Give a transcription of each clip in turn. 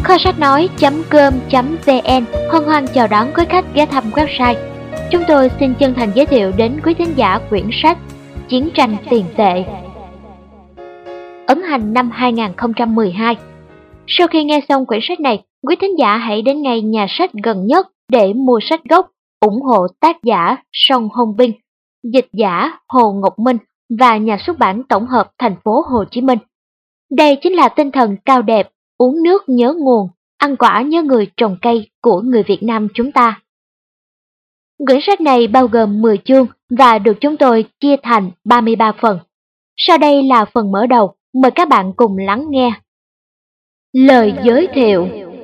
Kho sách nói.com.vn hân hoan chào đón quý khách ghé thăm website. Chúng tôi xin chân thành giới thiệu đến quý thính giả quyển sách Chiến tranh tiền tệ, ấn hành năm 2012. Sau khi nghe xong quyển sách này, quý thính giả hãy đến ngay nhà sách gần nhất để mua sách gốc, ủng hộ tác giả Song Hong Binh, dịch giả Hồ Ngọc Minh và nhà xuất bản tổng hợp thành phố Hồ Chí Minh. Đây chính là tinh thần cao đẹp, uống nước nhớ nguồn, ăn quả nhớ người trồng cây của người Việt Nam chúng ta. Quyển sách này bao gồm 10 chương và được chúng tôi chia thành 33 phần. Sau đây là phần mở đầu, mời các bạn cùng lắng nghe. Lời giới thiệu.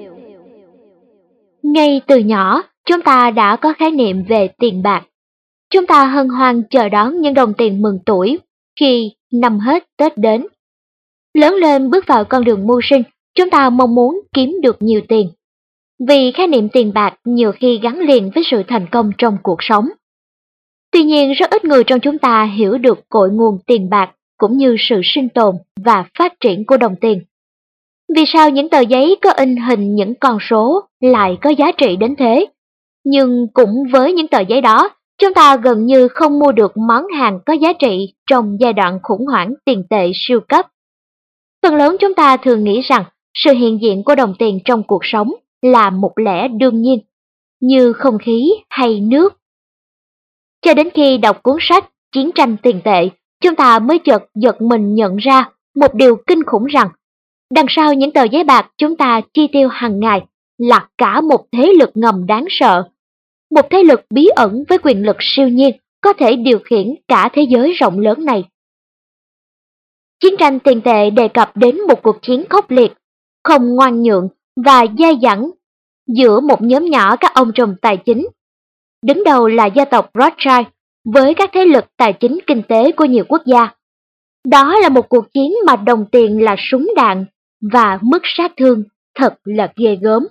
Ngay từ nhỏ, chúng ta đã có khái niệm về tiền bạc. Chúng ta hân hoan chờ đón những đồng tiền mừng tuổi khi năm hết Tết đến. Lớn lên bước vào con đường mưu sinh, chúng ta mong muốn kiếm được nhiều tiền. Vì khái niệm tiền bạc nhiều khi gắn liền với sự thành công trong cuộc sống. Tuy nhiên, rất ít người trong chúng ta hiểu được cội nguồn tiền bạc cũng như sự sinh tồn và phát triển của đồng tiền. Vì sao những tờ giấy có in hình những con số lại có giá trị đến thế? Nhưng cũng với những tờ giấy đó, chúng ta gần như không mua được món hàng có giá trị trong giai đoạn khủng hoảng tiền tệ siêu cấp. Phần lớn chúng ta thường nghĩ rằng sự hiện diện của đồng tiền trong cuộc sống là một lẽ đương nhiên, như không khí hay nước. Cho đến khi đọc cuốn sách Chiến tranh tiền tệ, chúng ta mới chợt giật mình nhận ra một điều kinh khủng rằng đằng sau những tờ giấy bạc chúng ta chi tiêu hàng ngày là cả một thế lực ngầm đáng sợ, một thế lực bí ẩn với quyền lực siêu nhiên có thể điều khiển cả thế giới rộng lớn này. Chiến tranh tiền tệ đề cập đến một cuộc chiến khốc liệt, không ngoan nhượng và dai dẳng giữa một nhóm nhỏ các ông trùm tài chính. Đứng đầu là gia tộc Rothschild với các thế lực tài chính kinh tế của nhiều quốc gia. Đó là một cuộc chiến mà đồng tiền là súng đạn và mức sát thương thật là ghê gớm.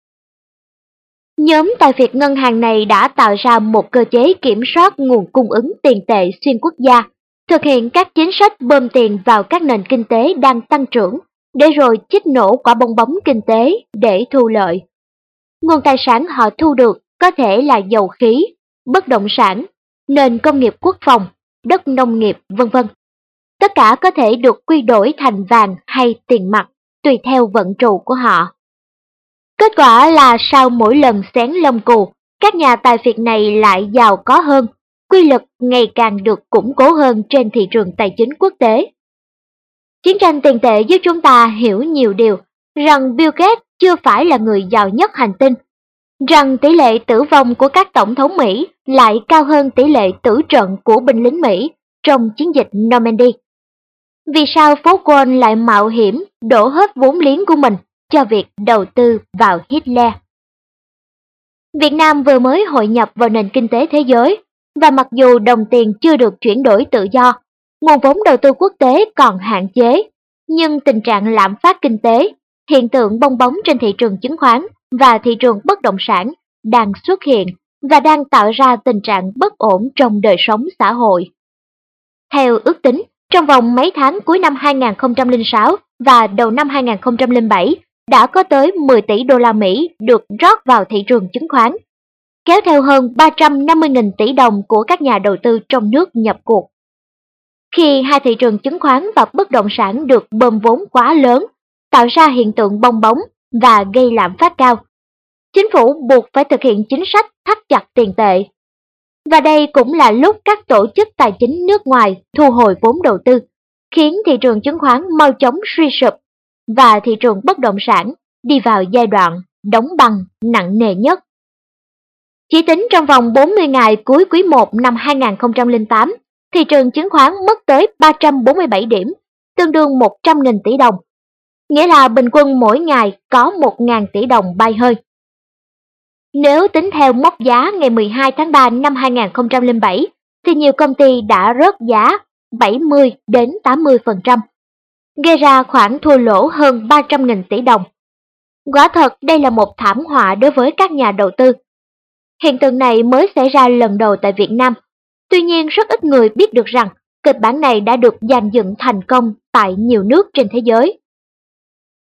Nhóm tài phiệt ngân hàng này đã tạo ra một cơ chế kiểm soát nguồn cung ứng tiền tệ xuyên quốc gia, thực hiện các chính sách bơm tiền vào các nền kinh tế đang tăng trưởng, để rồi chích nổ quả bong bóng kinh tế để thu lợi. Nguồn tài sản họ thu được có thể là dầu khí, bất động sản, nền công nghiệp quốc phòng, đất nông nghiệp, v.v. Tất cả có thể được quy đổi thành vàng hay tiền mặt, tùy theo vận trụ của họ. Kết quả là sau mỗi lần xén lông cừu, các nhà tài phiệt này lại giàu có hơn, quy lực ngày càng được củng cố hơn trên thị trường tài chính quốc tế. Chiến tranh tiền tệ giúp chúng ta hiểu nhiều điều, rằng Bill Gates chưa phải là người giàu nhất hành tinh, rằng tỷ lệ tử vong của các tổng thống Mỹ lại cao hơn tỷ lệ tử trận của binh lính Mỹ trong chiến dịch Normandy. Vì sao phố Wall lại mạo hiểm đổ hết vốn liếng của mình cho việc đầu tư vào Hitler? Việt Nam vừa mới hội nhập vào nền kinh tế thế giới, và mặc dù đồng tiền chưa được chuyển đổi tự do, nguồn vốn đầu tư quốc tế còn hạn chế, nhưng tình trạng lạm phát kinh tế, hiện tượng bong bóng trên thị trường chứng khoán và thị trường bất động sản đang xuất hiện và đang tạo ra tình trạng bất ổn trong đời sống xã hội. Theo ước tính, trong vòng mấy tháng cuối năm 2006 và đầu năm 2007, đã có tới 10 tỷ đô la Mỹ được rót vào thị trường chứng khoán, kéo theo hơn 350.000 tỷ đồng của các nhà đầu tư trong nước nhập cuộc. Khi hai thị trường chứng khoán và bất động sản được bơm vốn quá lớn, tạo ra hiện tượng bong bóng và gây lạm phát cao, chính phủ buộc phải thực hiện chính sách thắt chặt tiền tệ. Và đây cũng là lúc các tổ chức tài chính nước ngoài thu hồi vốn đầu tư, khiến thị trường chứng khoán mau chóng suy sụp và thị trường bất động sản đi vào giai đoạn đóng băng nặng nề nhất. Chỉ tính trong vòng 40 ngày cuối quý 1 năm 2008, thị trường chứng khoán mất tới 347 điểm, tương đương 100.000 tỷ đồng, nghĩa là bình quân mỗi ngày có 1.000 tỷ đồng bay hơi. Nếu tính theo mốc giá ngày 12 tháng 3 năm 2007, thì nhiều công ty đã rớt giá 70 đến 80%, gây ra khoản thua lỗ hơn 300.000 tỷ đồng. Quả thật đây là một thảm họa đối với các nhà đầu tư. Hiện tượng này mới xảy ra lần đầu tại Việt Nam, tuy nhiên rất ít người biết được rằng kịch bản này đã được dàn dựng thành công tại nhiều nước trên thế giới.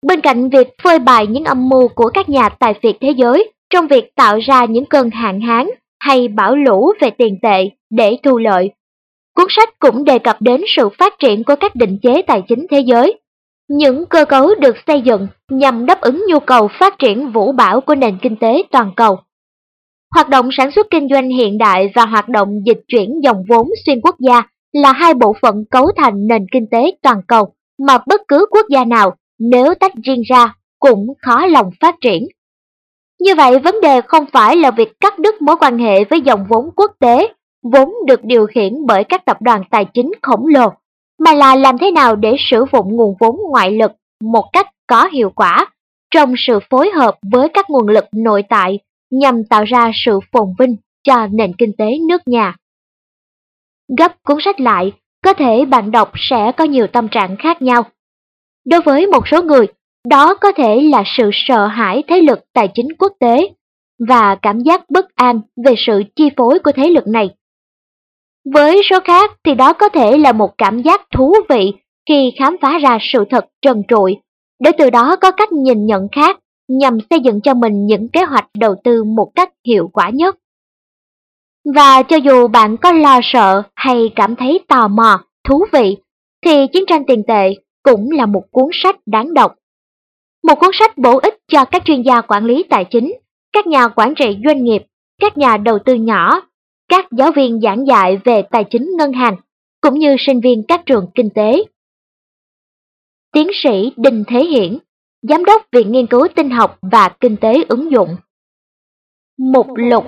Bên cạnh việc phơi bày những âm mưu của các nhà tài phiệt thế giới trong việc tạo ra những cơn hạn hán hay bão lũ về tiền tệ để thu lợi, cuốn sách cũng đề cập đến sự phát triển của các định chế tài chính thế giới. Những cơ cấu được xây dựng nhằm đáp ứng nhu cầu phát triển vũ bão của nền kinh tế toàn cầu. Hoạt động sản xuất kinh doanh hiện đại và hoạt động dịch chuyển dòng vốn xuyên quốc gia là hai bộ phận cấu thành nền kinh tế toàn cầu mà bất cứ quốc gia nào nếu tách riêng ra cũng khó lòng phát triển. Như vậy, vấn đề không phải là việc cắt đứt mối quan hệ với dòng vốn quốc tế, vốn được điều khiển bởi các tập đoàn tài chính khổng lồ, mà là làm thế nào để sử dụng nguồn vốn ngoại lực một cách có hiệu quả trong sự phối hợp với các nguồn lực nội tại nhằm tạo ra sự phồn vinh cho nền kinh tế nước nhà. Gấp cuốn sách lại, có thể bạn đọc sẽ có nhiều tâm trạng khác nhau. Đối với một số người, đó có thể là sự sợ hãi thế lực tài chính quốc tế và cảm giác bất an về sự chi phối của thế lực này. Với số khác thì đó có thể là một cảm giác thú vị khi khám phá ra sự thật trần trụi, để từ đó có cách nhìn nhận khác nhằm xây dựng cho mình những kế hoạch đầu tư một cách hiệu quả nhất. Và cho dù bạn có lo sợ hay cảm thấy tò mò, thú vị, thì Chiến tranh tiền tệ cũng là một cuốn sách đáng đọc. Một cuốn sách bổ ích cho các chuyên gia quản lý tài chính, các nhà quản trị doanh nghiệp, các nhà đầu tư nhỏ, các giáo viên giảng dạy về tài chính ngân hàng, cũng như sinh viên các trường kinh tế. Tiến sĩ Đinh Thế Hiển, Giám đốc Viện Nghiên cứu Tinh học và Kinh tế ứng dụng. Mục lục.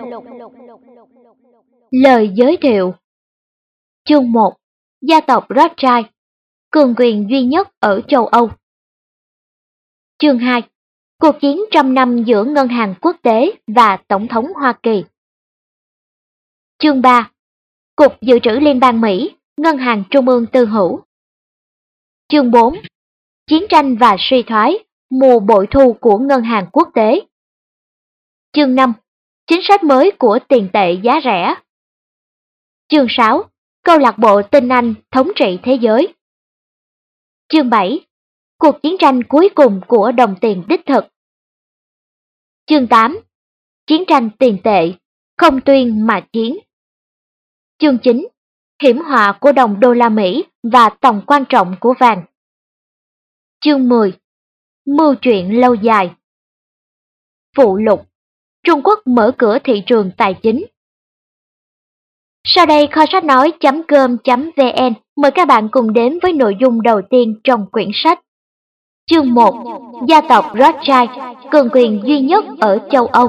Lời giới thiệu. Chương 1. Gia tộc Rothschild, cường quyền duy nhất ở châu Âu. Chương 2. Cuộc chiến trăm năm giữa Ngân hàng Quốc tế và Tổng thống Hoa Kỳ. Chương 3. Cục Dự trữ Liên bang Mỹ, Ngân hàng Trung ương Tư hữu. Chương 4. Chiến tranh và suy thoái, mùa bội thu của Ngân hàng Quốc tế. Chương 5. Chính sách mới của tiền tệ giá rẻ. Chương 6. Câu lạc bộ tinh Anh thống trị thế giới. Chương 7. Cuộc chiến tranh cuối cùng của đồng tiền đích thực. Chương 8. Chiến tranh tiền tệ, không tuyên mà chiến. Chương 9. Hiểm họa của đồng đô la Mỹ và tầm quan trọng của vàng. Chương 10. Mưu chuyện lâu dài. Phụ lục. Trung Quốc mở cửa thị trường tài chính. Sau đây kho sách nói.com.vn mời các bạn cùng đến với nội dung đầu tiên trong quyển sách. Chương 1. Gia tộc Rothschild, cường quyền duy nhất ở châu Âu.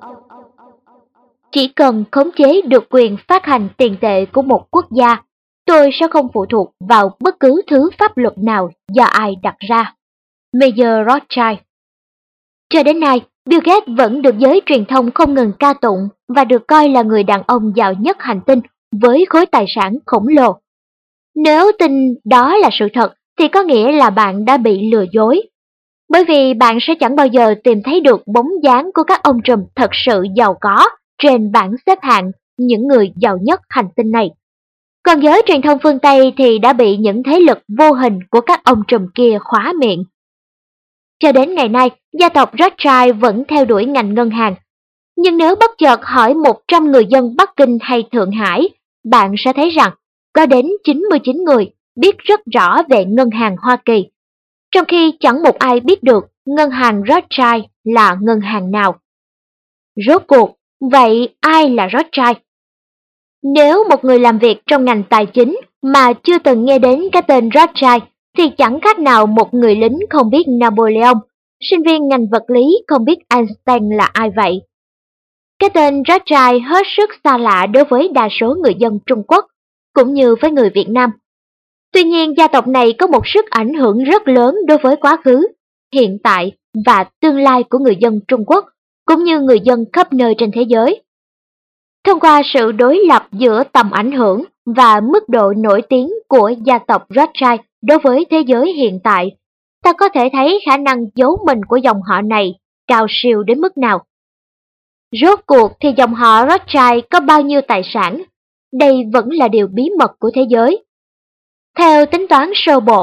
Chỉ cần khống chế được quyền phát hành tiền tệ của một quốc gia, tôi sẽ không phụ thuộc vào bất cứ thứ pháp luật nào do ai đặt ra. Mayer Rothschild. Cho đến nay, Bill Gates vẫn được giới truyền thông không ngừng ca tụng và được coi là người đàn ông giàu nhất hành tinh với khối tài sản khổng lồ. Nếu tin đó là sự thật thì có nghĩa là bạn đã bị lừa dối. Bởi vì bạn sẽ chẳng bao giờ tìm thấy được bóng dáng của các ông trùm thật sự giàu có trên bảng xếp hạng những người giàu nhất hành tinh này. Còn giới truyền thông phương Tây thì đã bị những thế lực vô hình của các ông trùm kia khóa miệng. Cho đến ngày nay, gia tộc Rothschild vẫn theo đuổi ngành ngân hàng. Nhưng nếu bất chợt hỏi 100 người dân Bắc Kinh hay Thượng Hải, bạn sẽ thấy rằng có đến 99 người biết rất rõ về ngân hàng Hoa Kỳ, trong khi chẳng một ai biết được ngân hàng Rothschild là ngân hàng nào. Rốt cuộc, vậy ai là Rothschild? Nếu một người làm việc trong ngành tài chính mà chưa từng nghe đến cái tên Rothschild thì chẳng khác nào một người lính không biết Napoleon, sinh viên ngành vật lý không biết Einstein là ai vậy. Cái tên Rothschild hết sức xa lạ đối với đa số người dân Trung Quốc, cũng như với người Việt Nam. Tuy nhiên, gia tộc này có một sức ảnh hưởng rất lớn đối với quá khứ, hiện tại và tương lai của người dân Trung Quốc, cũng như người dân khắp nơi trên thế giới. Thông qua sự đối lập giữa tầm ảnh hưởng và mức độ nổi tiếng của gia tộc Rothschild đối với thế giới hiện tại, ta có thể thấy khả năng giấu mình của dòng họ này cao siêu đến mức nào. Rốt cuộc thì dòng họ Rothschild có bao nhiêu tài sản? Đây vẫn là điều bí mật của thế giới. Theo tính toán sơ bộ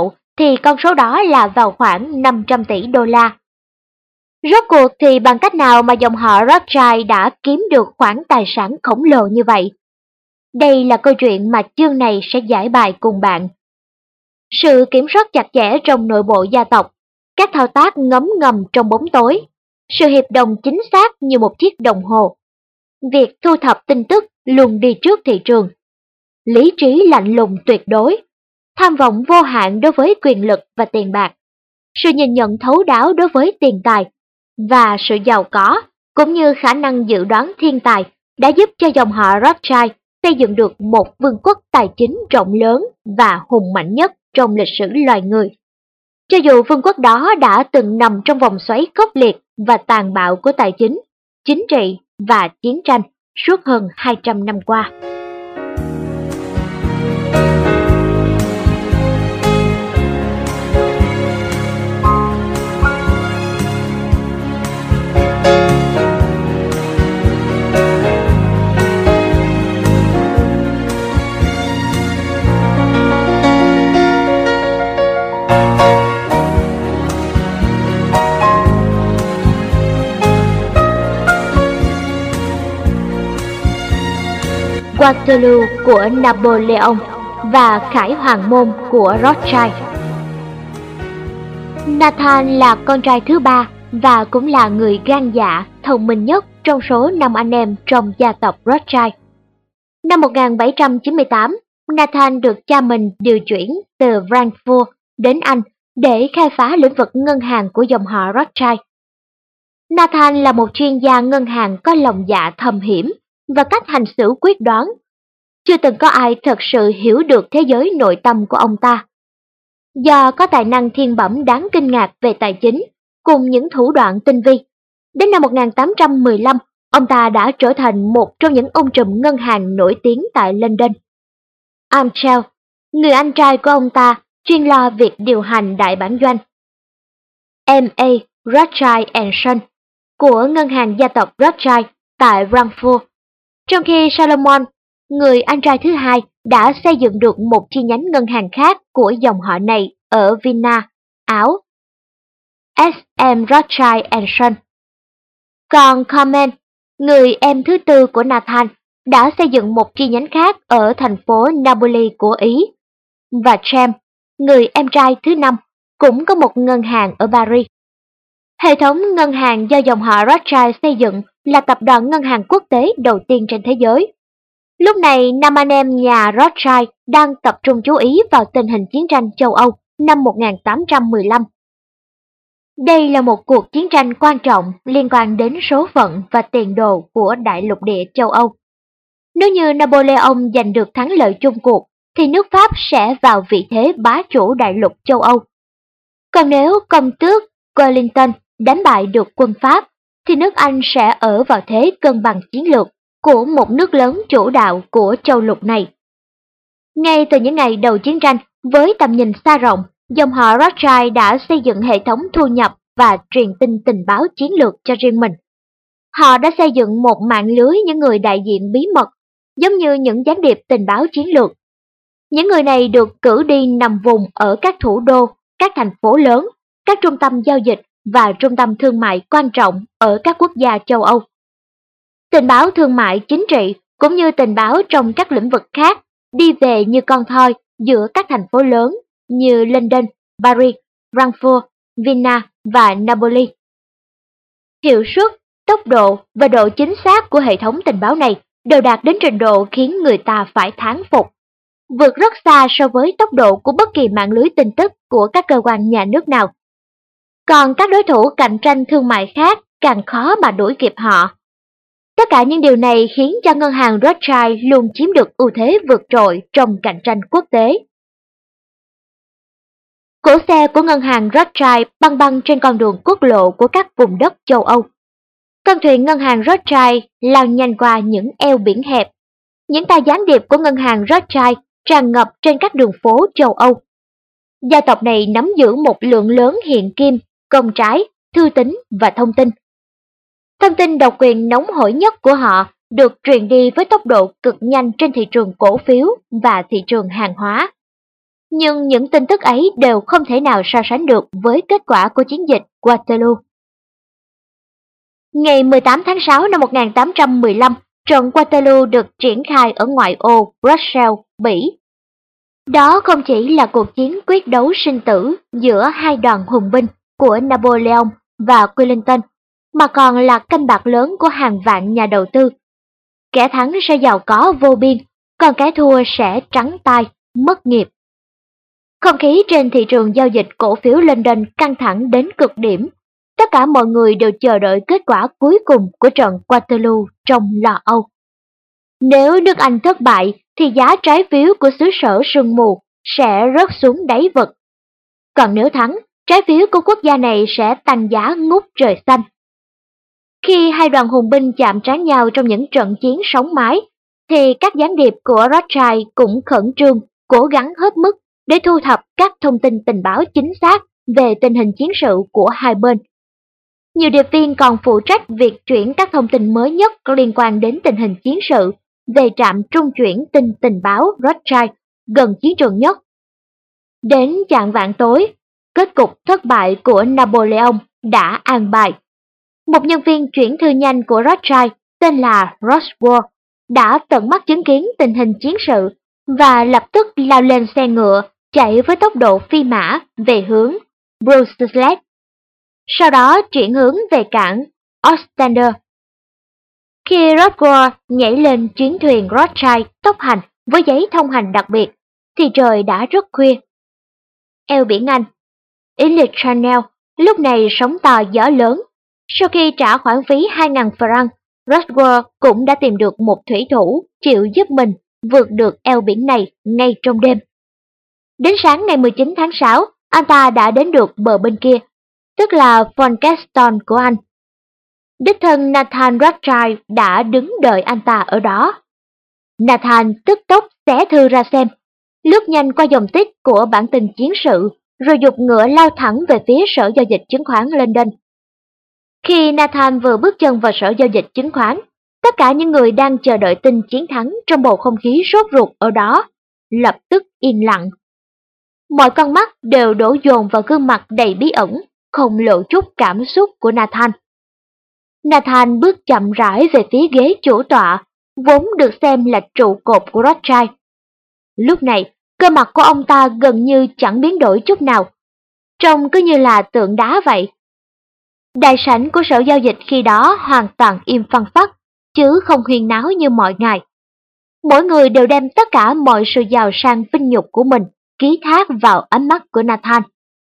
thì con số đó là vào khoảng 500 tỷ đô la. Rốt cuộc thì bằng cách nào mà dòng họ Rothschild đã kiếm được khoản tài sản khổng lồ như vậy? Đây là câu chuyện mà chương này sẽ giải bài cùng bạn. Sự kiểm soát chặt chẽ trong nội bộ gia tộc, các thao tác ngấm ngầm trong bóng tối, sự hiệp đồng chính xác như một chiếc đồng hồ, việc thu thập tin tức luôn đi trước thị trường, lý trí lạnh lùng tuyệt đối, tham vọng vô hạn đối với quyền lực và tiền bạc, sự nhìn nhận thấu đáo đối với tiền tài, và sự giàu có, cũng như khả năng dự đoán thiên tài đã giúp cho dòng họ Rothschild xây dựng được một vương quốc tài chính rộng lớn và hùng mạnh nhất trong lịch sử loài người. Cho dù vương quốc đó đã từng nằm trong vòng xoáy khốc liệt và tàn bạo của tài chính, chính trị và chiến tranh suốt hơn 200 năm qua. Waterloo của Napoleon và Khải Hoàng môn của Rothschild. Nathan là con trai thứ ba và cũng là người gan dạ, thông minh nhất trong số 5 anh em trong gia tộc Rothschild. Năm 1798, Nathan được cha mình điều chuyển từ Frankfurt đến Anh để khai phá lĩnh vực ngân hàng của dòng họ Rothschild. Nathan là một chuyên gia ngân hàng có lòng dạ thâm hiểm và cách hành xử quyết đoán. Chưa từng có ai thật sự hiểu được thế giới nội tâm của ông ta. Do có tài năng thiên bẩm đáng kinh ngạc về tài chính, cùng những thủ đoạn tinh vi, đến năm 1815, ông ta đã trở thành một trong những ông trùm ngân hàng nổi tiếng tại London. Amschel, người anh trai của ông ta, chuyên lo việc điều hành đại bản doanh. M.A. Rothschild Son của ngân hàng gia tộc Rothschild tại Frankfurt, trong khi Salomon, người anh trai thứ hai, đã xây dựng được một chi nhánh ngân hàng khác của dòng họ này ở Vienna, Áo. S.M. Rothschild Son. Còn Carmen, người em thứ tư của Nathan, đã xây dựng một chi nhánh khác ở thành phố Napoli của Ý. Và James, người em trai thứ năm, cũng có một ngân hàng ở Paris. Hệ thống ngân hàng do dòng họ Rothschild xây dựng là tập đoàn ngân hàng quốc tế đầu tiên trên thế giới. Lúc này, 5 anh em nhà Rothschild đang tập trung chú ý vào tình hình chiến tranh châu Âu năm 1815. Đây là một cuộc chiến tranh quan trọng liên quan đến số phận và tiền đồ của đại lục địa châu Âu. Nếu như Napoleon giành được thắng lợi chung cuộc, thì nước Pháp sẽ vào vị thế bá chủ đại lục châu Âu. Còn nếu công tước Wellington đánh bại được quân Pháp, thì nước Anh sẽ ở vào thế cân bằng chiến lược của một nước lớn chủ đạo của châu lục này. Ngay từ những ngày đầu chiến tranh, với tầm nhìn xa rộng, dòng họ Rothschild đã xây dựng hệ thống thu nhập và truyền tin tình báo chiến lược cho riêng mình. Họ đã xây dựng một mạng lưới những người đại diện bí mật, giống như những gián điệp tình báo chiến lược. Những người này được cử đi nằm vùng ở các thủ đô, các thành phố lớn, các trung tâm giao dịch và trung tâm thương mại quan trọng ở các quốc gia châu Âu. Tình báo thương mại chính trị cũng như tình báo trong các lĩnh vực khác đi về như con thoi giữa các thành phố lớn như London, Paris, Frankfurt, Vienna và Napoli. Hiệu suất, tốc độ và độ chính xác của hệ thống tình báo này đều đạt đến trình độ khiến người ta phải thán phục, vượt rất xa so với tốc độ của bất kỳ mạng lưới tin tức của các cơ quan nhà nước nào. Còn các đối thủ cạnh tranh thương mại khác càng khó mà đuổi kịp họ. Tất cả những điều này khiến cho ngân hàng Rothschild luôn chiếm được ưu thế vượt trội trong cạnh tranh quốc tế. Cỗ xe của ngân hàng Rothschild băng băng trên con đường quốc lộ của các vùng đất châu Âu. Con thuyền ngân hàng Rothschild lao nhanh qua những eo biển hẹp. Những tay gián điệp của ngân hàng Rothschild tràn ngập trên các đường phố châu Âu. Gia tộc này nắm giữ một lượng lớn hiện kim, công trái, thư tín và thông tin. Thông tin độc quyền nóng hổi nhất của họ được truyền đi với tốc độ cực nhanh trên thị trường cổ phiếu và thị trường hàng hóa. Nhưng những tin tức ấy đều không thể nào so sánh được với kết quả của chiến dịch Waterloo. Ngày 18 tháng 6 năm 1815, trận Waterloo được triển khai ở ngoại ô Brussels, Bỉ. Đó không chỉ là cuộc chiến quyết đấu sinh tử giữa hai đoàn hùng binh của Napoleon và Wellington, mà còn là canh bạc lớn của hàng vạn nhà đầu tư. Kẻ thắng sẽ giàu có vô biên, còn kẻ thua sẽ trắng tay, mất nghiệp. Không khí trên thị trường giao dịch cổ phiếu London căng thẳng đến cực điểm. Tất cả mọi người đều chờ đợi kết quả cuối cùng của trận Waterloo trong lo âu. Nếu nước Anh thất bại thì giá trái phiếu của xứ sở sương mù sẽ rớt xuống đáy vực. Còn nếu thắng, trái phiếu của quốc gia này sẽ tăng giá ngút trời xanh. Khi hai đoàn hùng binh chạm trán nhau trong những trận chiến sống mái, thì các gián điệp của Rothschild cũng khẩn trương, cố gắng hết mức để thu thập các thông tin tình báo chính xác về tình hình chiến sự của hai bên. Nhiều điệp viên còn phụ trách việc chuyển các thông tin mới nhất liên quan đến tình hình chiến sự về trạm trung chuyển tin tình báo Rothschild gần chiến trường nhất. Đến chạng vạng tối, kết cục thất bại của Napoleon đã an bài. Một nhân viên chuyển thư nhanh của Rothschild tên là Roswell đã tận mắt chứng kiến tình hình chiến sự và lập tức lao lên xe ngựa chạy với tốc độ phi mã về hướng Bruxelles, sau đó chuyển hướng về cảng Ostender. Khi Roswell nhảy lên chuyến thuyền Rothschild tốc hành với giấy thông hành đặc biệt, thì trời đã rất khuya. Eo biển Anh, Ile Channel lúc này sóng to gió lớn. Sau khi trả khoản phí 2.000 franc, Roswell cũng đã tìm được một thủy thủ chịu giúp mình vượt được eo biển này ngay trong đêm. Đến sáng ngày 19 tháng 6, anh ta đã đến được bờ bên kia, tức là Folkestone của Anh. Đích thân Nathan Rothschild đã đứng đợi anh ta ở đó. Nathan tức tốc xé thư ra xem, lướt nhanh qua dòng tích của bản tin chiến sự, rồi giục ngựa lao thẳng về phía Sở Giao dịch Chứng khoán London. Khi Nathan vừa bước chân vào Sở Giao dịch Chứng khoán, tất cả những người đang chờ đợi tin chiến thắng trong bầu không khí sốt ruột ở đó lập tức im lặng. Mọi con mắt đều đổ dồn vào gương mặt đầy bí ẩn, không lộ chút cảm xúc của Nathan. Nathan bước chậm rãi về phía ghế chủ tọa, vốn được xem là trụ cột của Rothschild. Lúc này, cơ mặt của ông ta gần như chẳng biến đổi chút nào, trông cứ như là tượng đá vậy. Đại sảnh của Sở Giao dịch khi đó hoàn toàn im phăng phắc, chứ không huyên náo như mọi ngày. Mỗi người đều đem tất cả mọi sự giàu sang vinh nhục của mình ký thác vào ánh mắt của Nathan.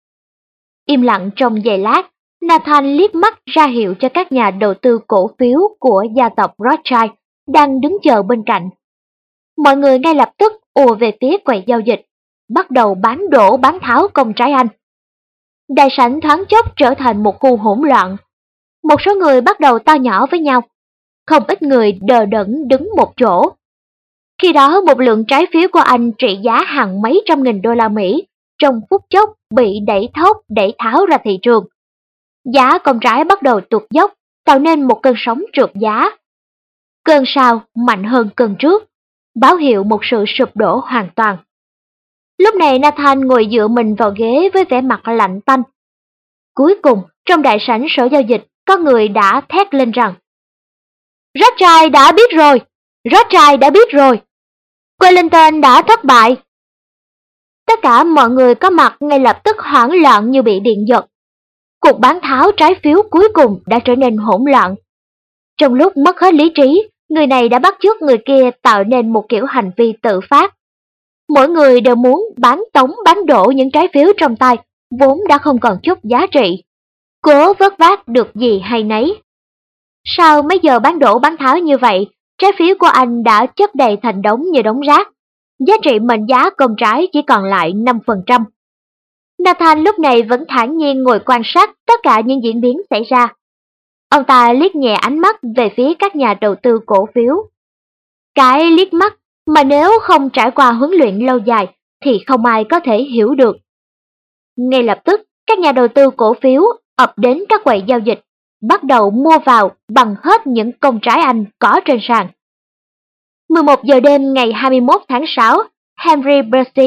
Im lặng trong giây lát, Nathan liếc mắt ra hiệu cho các nhà đầu tư cổ phiếu của gia tộc Rothschild đang đứng chờ bên cạnh. Mọi người ngay lập tức ùa về phía quầy giao dịch, bắt đầu bán đổ bán tháo công trái Anh. Đại sảnh thoáng chốc trở thành một khu hỗn loạn. Một số người bắt đầu to nhỏ với nhau, không ít người đờ đẫn đứng một chỗ. Khi đó một lượng trái phiếu của Anh trị giá hàng mấy trăm nghìn đô la Mỹ trong phút chốc bị đẩy thốc đẩy tháo ra thị trường. Giá công trái bắt đầu tuột dốc, tạo nên một cơn sóng trượt giá. Cơn sau mạnh hơn cơn trước, báo hiệu một sự sụp đổ hoàn toàn. Lúc này Nathan ngồi dựa mình vào ghế với vẻ mặt lạnh tanh. Cuối cùng, trong đại sảnh Sở Giao dịch, có người đã thét lên rằng: Rothschild đã biết rồi! Rothschild đã biết rồi! Wellington đã thất bại! Tất cả mọi người có mặt ngay lập tức hoảng loạn như bị điện giật. Cuộc bán tháo trái phiếu cuối cùng đã trở nên hỗn loạn. Trong lúc mất hết lý trí, người này đã bắt chước người kia tạo nên một kiểu hành vi tự phát. Mỗi người đều muốn bán tống bán đổ những trái phiếu trong tay, vốn đã không còn chút giá trị. Cố vớt vát được gì hay nấy. Sau mấy giờ bán đổ bán tháo như vậy, trái phiếu của anh đã chất đầy thành đống như đống rác. Giá trị mệnh giá công trái chỉ còn lại 5%. Nathan lúc này vẫn thản nhiên ngồi quan sát tất cả những diễn biến xảy ra. Ông ta liếc nhẹ ánh mắt về phía các nhà đầu tư cổ phiếu. Cái liếc mắt mà nếu không trải qua huấn luyện lâu dài thì không ai có thể hiểu được. Ngay lập tức, các nhà đầu tư cổ phiếu ập đến các quầy giao dịch, bắt đầu mua vào bằng hết những công trái Anh có trên sàn. 11 giờ đêm ngày 21 tháng 6, Henry Percy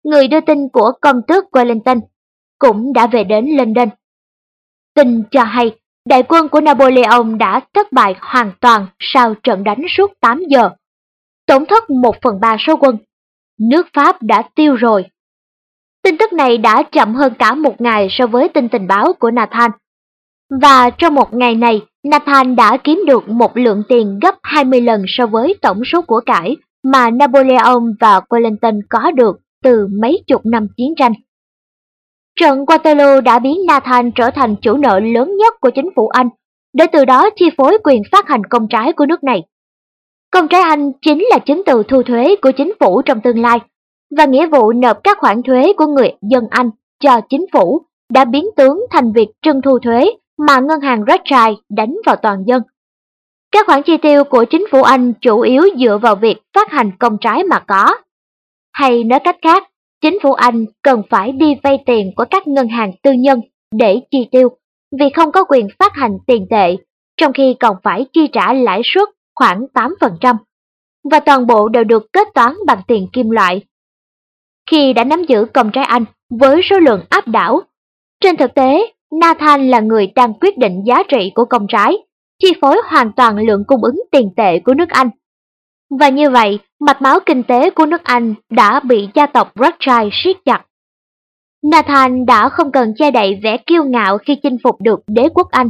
người đưa tin của công tước Wellington, cũng đã về đến London. Tin cho hay, đại quân của Napoleon đã thất bại hoàn toàn sau trận đánh suốt 8 giờ, tổn thất 1/3 số quân. Nước Pháp đã tiêu rồi. Tin tức này đã chậm hơn cả một ngày so với tin tình báo của Nathan. Và trong một ngày này, Nathan đã kiếm được một lượng tiền gấp 20 lần so với tổng số của cải mà Napoleon và Wellington có được từ mấy chục năm chiến tranh. Trận Waterloo đã biến Nathan trở thành chủ nợ lớn nhất của chính phủ Anh, để từ đó chi phối quyền phát hành công trái của nước này. Công trái Anh chính là chứng từ thu thuế của chính phủ trong tương lai, và nghĩa vụ nộp các khoản thuế của người dân Anh cho chính phủ đã biến tướng thành việc trưng thu thuế mà ngân hàng Rothschild đánh vào toàn dân. Các khoản chi tiêu của chính phủ Anh chủ yếu dựa vào việc phát hành công trái mà có. Hay nói cách khác, chính phủ Anh cần phải đi vay tiền của các ngân hàng tư nhân để chi tiêu, vì không có quyền phát hành tiền tệ, trong khi còn phải chi trả lãi suất khoảng 8%, và toàn bộ đều được kết toán bằng tiền kim loại. Khi đã nắm giữ công trái Anh với số lượng áp đảo, trên thực tế, Nathan là người đang quyết định giá trị của công trái, chi phối hoàn toàn lượng cung ứng tiền tệ của nước Anh. Và như vậy, mạch máu kinh tế của nước Anh đã bị gia tộc Rothschild siết chặt. Nathan đã không cần che đậy vẻ kiêu ngạo khi chinh phục được đế quốc Anh.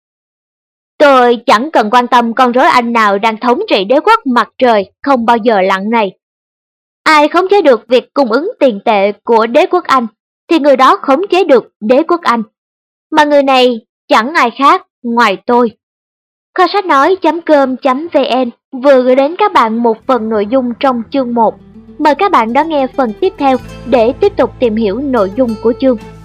Tôi chẳng cần quan tâm con rối Anh nào đang thống trị đế quốc mặt trời không bao giờ lặn này. Ai khống chế được việc cung ứng tiền tệ của đế quốc Anh, thì người đó khống chế được đế quốc Anh. Mà người này chẳng ai khác ngoài tôi. Kho sách nói.com.vn vừa gửi đến các bạn một phần nội dung trong chương 1. Mời các bạn đón nghe phần tiếp theo để tiếp tục tìm hiểu nội dung của chương.